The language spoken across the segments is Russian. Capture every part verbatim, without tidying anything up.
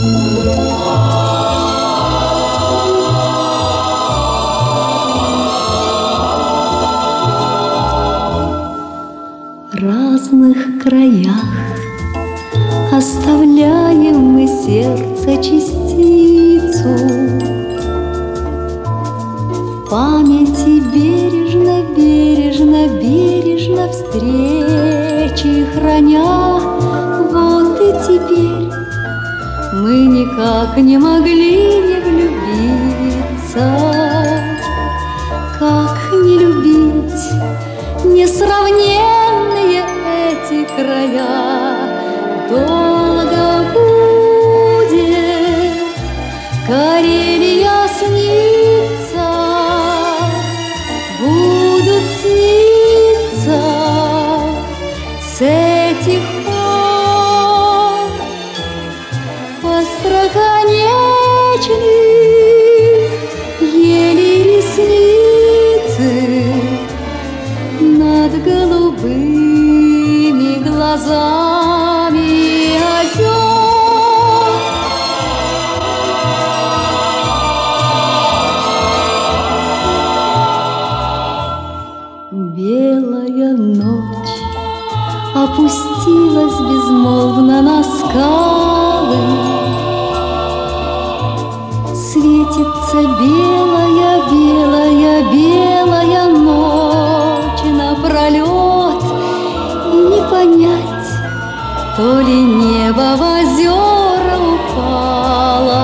Разных краях оставляем мы сердце частицу, в памяти бережно, бережно, бережно встречи храня. Вот и теперь мы никак не могли не влюбиться. Как не любить несравненные эти края? Долго будет Карелия сниться, будут сниться с этих пор остроконечных еле ресницы над голубыми глазами озер. Белая ночь опустилась безмолвно на скалы, светится белая, белая, белая ночь напролет, и не понять, то ли небо в озера упало,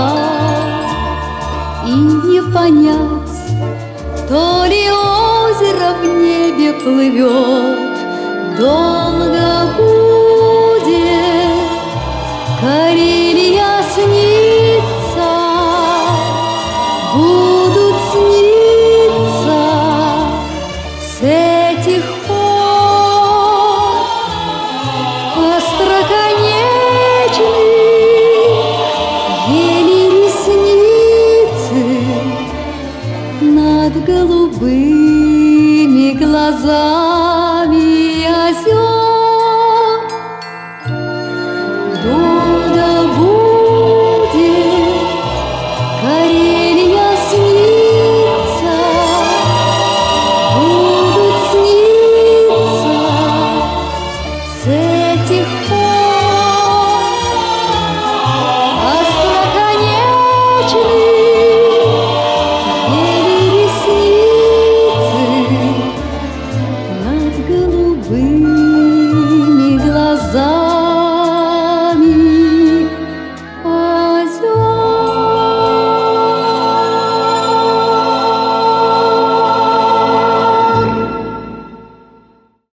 и не понять, то ли озеро в небе плывет. Долго будет Карелия